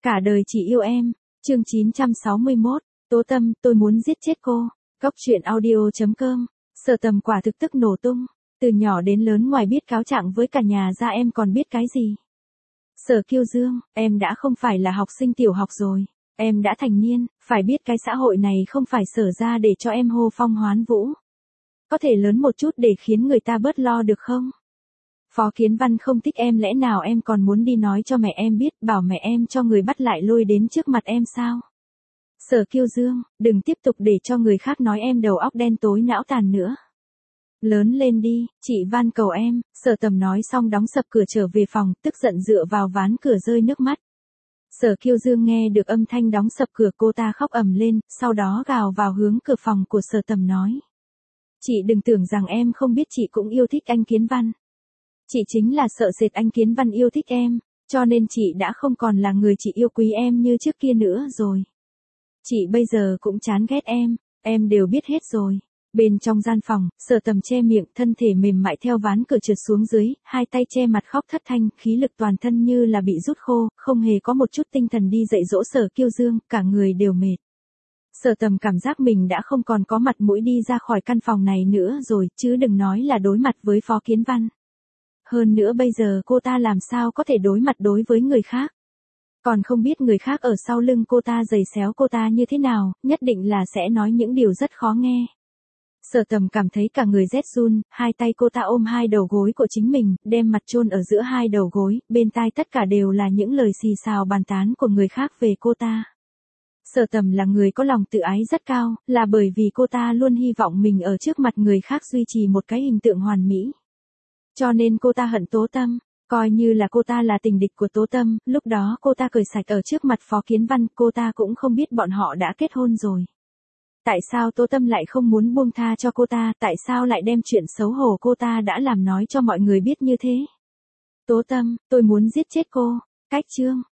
Cả đời chỉ yêu em. Chương 961. Tố Tâm, tôi muốn giết chết cô. Góc truyện audio.com. Sở Tầm quả thực tức nổ tung. Từ nhỏ đến lớn ngoài biết cáo trạng với cả nhà ra em còn biết cái gì? Sở Kiêu Dương, em đã không phải là học sinh tiểu học rồi. Em đã thành niên, phải biết cái xã hội này không phải sở ra để cho em hô phong hoán vũ. Có thể lớn một chút để khiến người ta bớt lo được không? Phó Kiến Văn không thích em, lẽ nào em còn muốn đi nói cho mẹ em biết, bảo mẹ em cho người bắt lại lôi đến trước mặt em sao? Sở Kiêu Dương, đừng tiếp tục để cho người khác nói em đầu óc đen tối não tàn nữa. Lớn lên đi, chị van cầu em. Sở Tầm nói xong đóng sập cửa trở về phòng, tức giận dựa vào ván cửa rơi nước mắt. Sở Kiêu Dương nghe được âm thanh đóng sập cửa, cô ta khóc ầm lên, sau đó gào vào hướng cửa phòng của Sở Tầm nói. Chị đừng tưởng rằng em không biết, chị cũng yêu thích anh Kiến Văn. Chị chính là sợ sệt anh Kiến Văn yêu thích em, cho nên chị đã không còn là người chị yêu quý em như trước kia nữa rồi. Chị bây giờ cũng chán ghét em đều biết hết rồi. Bên trong gian phòng, Sở Tầm che miệng, thân thể mềm mại theo ván cửa trượt xuống dưới, hai tay che mặt khóc thất thanh, khí lực toàn thân như là bị rút khô, không hề có một chút tinh thần đi dạy dỗ Sở Kiêu Dương, cả người đều mệt. Sở Tầm cảm giác mình đã không còn có mặt mũi đi ra khỏi căn phòng này nữa rồi, chứ đừng nói là đối mặt với Phó Kiến Văn. Hơn nữa bây giờ cô ta làm sao có thể đối mặt đối với người khác. Còn không biết người khác ở sau lưng cô ta giày xéo cô ta như thế nào, nhất định là sẽ nói những điều rất khó nghe. Sở Tầm cảm thấy cả người rét run, hai tay cô ta ôm hai đầu gối của chính mình, đem mặt chôn ở giữa hai đầu gối, bên tai tất cả đều là những lời xì xào bàn tán của người khác về cô ta. Sở Tầm là người có lòng tự ái rất cao, là bởi vì cô ta luôn hy vọng mình ở trước mặt người khác duy trì một cái hình tượng hoàn mỹ. Cho nên cô ta hận Tố Tâm, coi như là cô ta là tình địch của Tố Tâm, lúc đó cô ta cười sạch ở trước mặt Phó Kiến Văn, cô ta cũng không biết bọn họ đã kết hôn rồi. Tại sao Tố Tâm lại không muốn buông tha cho cô ta, tại sao lại đem chuyện xấu hổ cô ta đã làm nói cho mọi người biết như thế? Tố Tâm, tôi muốn giết chết cô. Cách chương.